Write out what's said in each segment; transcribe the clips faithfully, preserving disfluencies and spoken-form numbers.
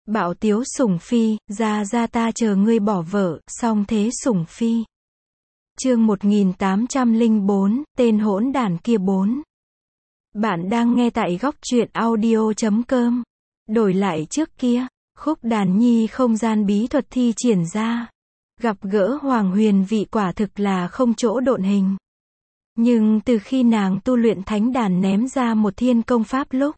Bạo tiếu sủng phi, ra ra ta chờ ngươi bỏ vợ, song thế sủng phi. Chương một nghìn tám trăm lẻ bốn, tên hỗn đản kia bốn. Bạn đang nghe tại góc truyện audio chấm com. Đổi lại trước kia, khúc đàn nhi không gian bí thuật thi triển ra. Gặp gỡ Hoàng Huyền Vị quả thực là không chỗ độn hình. Nhưng từ khi nàng tu luyện thánh đàn ném ra một thiên công pháp lúc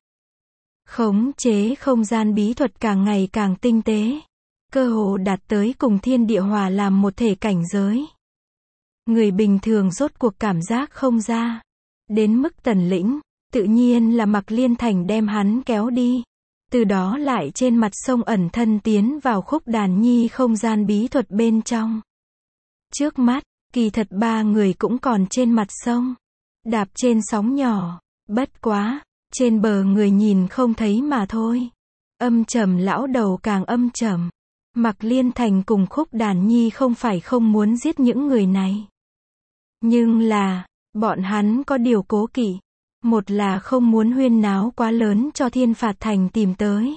khống chế không gian bí thuật càng ngày càng tinh tế, cơ hồ đạt tới cùng thiên địa hòa làm một thể cảnh giới. Người bình thường rốt cuộc cảm giác không ra. Đến mức Tần Lĩnh, tự nhiên là Mạc Liên Thành đem hắn kéo đi. Từ đó lại trên mặt sông ẩn thân tiến vào khúc đàn nhi không gian bí thuật bên trong. Trước mắt, kỳ thật ba người cũng còn trên mặt sông, đạp trên sóng nhỏ, bất quá, trên bờ người nhìn không thấy mà thôi. Âm trầm lão đầu càng âm trầm. Mạc Liên Thành cùng khúc đàn nhi không phải không muốn giết những người này. Nhưng là, bọn hắn có điều cố kỵ. Một là không muốn huyên náo quá lớn cho Thiên Phạt Thành tìm tới.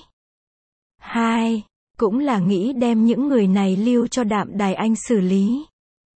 Hai, cũng là nghĩ đem những người này lưu cho Đạm Đài Anh xử lý.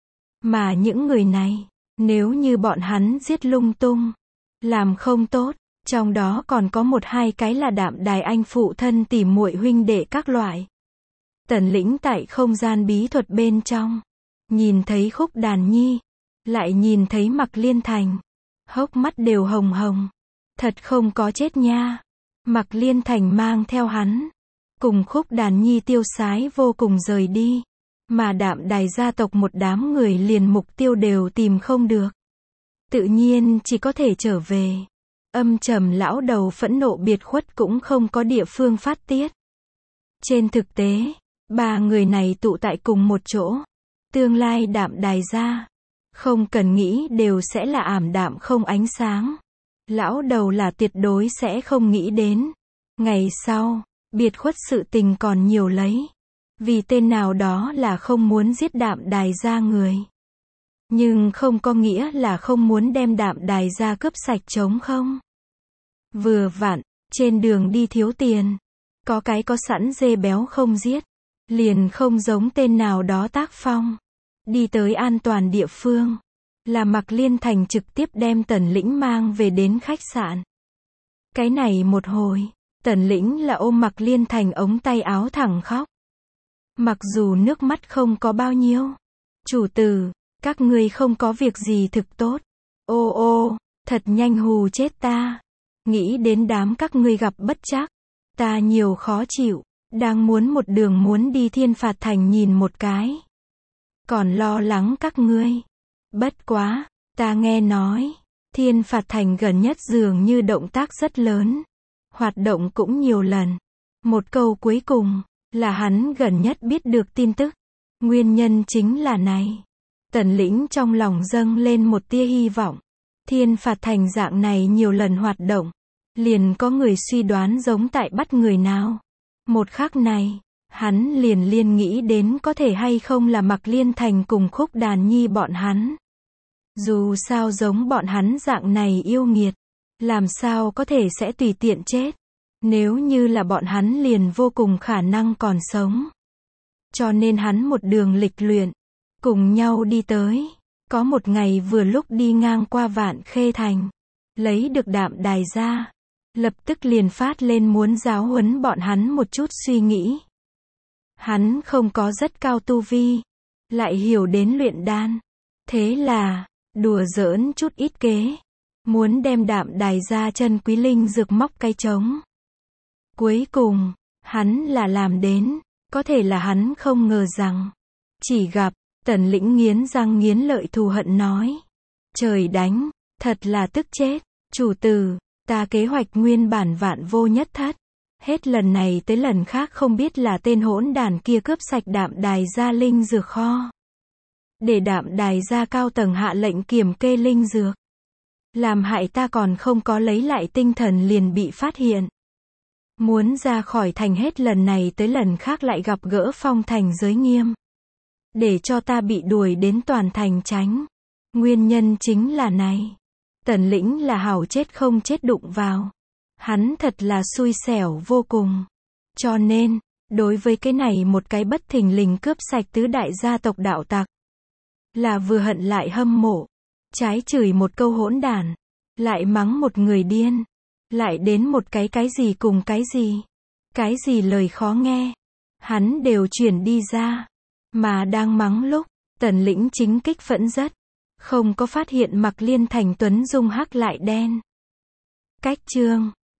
Mà những người này, nếu như bọn hắn giết lung tung, làm không tốt, trong đó còn có một hai cái là Đạm Đài Anh phụ thân tỉ muội huynh đệ các loại. Tần Lĩnh tại không gian bí thuật bên trong, nhìn thấy khúc đàn nhi, lại nhìn thấy Mạc Liên Thành, hốc mắt đều hồng hồng. Thật không có chết nha. Mạc Liên Thành mang theo hắn, cùng khúc đàn nhi tiêu sái vô cùng rời đi. Mà Đạm Đài gia tộc một đám người liền mục tiêu đều tìm không được. Tự nhiên chỉ có thể trở về. Âm trầm lão đầu phẫn nộ biệt khuất cũng không có địa phương phát tiết. Trên thực tế, ba người này tụ tại cùng một chỗ. Tương lai Đạm Đài gia, không cần nghĩ đều sẽ là ảm đạm không ánh sáng. Lão đầu là tuyệt đối sẽ không nghĩ đến. Ngày sau, biệt khuất sự tình còn nhiều lấy. Vì tên nào đó là không muốn giết Đạm Đài gia người. Nhưng không có nghĩa là không muốn đem Đạm Đài gia cướp sạch trống không. Vừa vặn, trên đường đi thiếu tiền. Có cái có sẵn dê béo không giết. Liền không giống tên nào đó tác phong. Đi tới an toàn địa phương. Là Mạc Liên Thành trực tiếp đem Tần Lĩnh mang về đến khách sạn. Cái này một hồi, Tần Lĩnh là ôm Mạc Liên Thành ống tay áo thẳng khóc. Mặc dù nước mắt không có bao nhiêu. Chủ tử, các ngươi không có việc gì thực tốt. Ô ô, thật nhanh hù chết ta. Nghĩ đến đám các ngươi gặp bất trắc. Ta nhiều khó chịu. Đang muốn một đường muốn đi Thiên Phạt Thành nhìn một cái. Còn lo lắng các ngươi. Bất quá, ta nghe nói, Thiên Phạt Thành gần nhất dường như động tác rất lớn. Hoạt động cũng nhiều lần. Một câu cuối cùng, là hắn gần nhất biết được tin tức. Nguyên nhân chính là này. Tần Lĩnh trong lòng dâng lên một tia hy vọng. Thiên Phạt Thành dạng này nhiều lần hoạt động. Liền có người suy đoán giống tại bắt người nào. Một khắc này, hắn liền liên nghĩ đến có thể hay không là Mạc Liên Thành cùng khúc đàn nhi bọn hắn. Dù sao giống bọn hắn dạng này yêu nghiệt, làm sao có thể sẽ tùy tiện chết. Nếu như là bọn hắn liền vô cùng khả năng còn sống. Cho nên hắn một đường lịch luyện, cùng nhau đi tới. Có một ngày vừa lúc đi ngang qua Vạn Khê Thành, lấy được Đạm Đài ra, lập tức liền phát lên muốn giáo huấn bọn hắn một chút suy nghĩ. Hắn không có rất cao tu vi, lại hiểu đến luyện đan. Thế là, đùa giỡn chút ít kế, muốn đem Đạm Đài ra chân quý linh dược móc cái trống. Cuối cùng, hắn là làm đến, có thể là hắn không ngờ rằng. Chỉ gặp, Tần Lĩnh nghiến răng nghiến lợi thù hận nói. Trời đánh, thật là tức chết, chủ tử, ta kế hoạch nguyên bản vạn vô nhất thất. Hết lần này tới lần khác không biết là tên hỗn đản kia cướp sạch Đạm Đài gia linh dược kho. Để Đạm Đài gia cao tầng hạ lệnh kiểm kê linh dược. Làm hại ta còn không có lấy lại tinh thần liền bị phát hiện. Muốn ra khỏi thành hết lần này tới lần khác lại gặp gỡ phong thành giới nghiêm. Để cho ta bị đuổi đến toàn thành tránh. Nguyên nhân chính là này. Tần Lĩnh là hảo chết không chết đụng vào. Hắn thật là xui xẻo vô cùng. Cho nên, Đối với cái này một cái bất thình lình cướp sạch tứ đại gia tộc đạo tặc. Là vừa hận lại hâm mộ. Trái chửi một câu hỗn đản. Lại mắng một người điên. Lại đến một cái cái gì cùng cái gì. Cái gì lời khó nghe. Hắn đều chuyển đi ra. Mà đang mắng lúc, Tần Lĩnh chính kích phẫn rất. Không có phát hiện Mặc Liên Thành Tuấn Dung hắc lại đen. Cách chương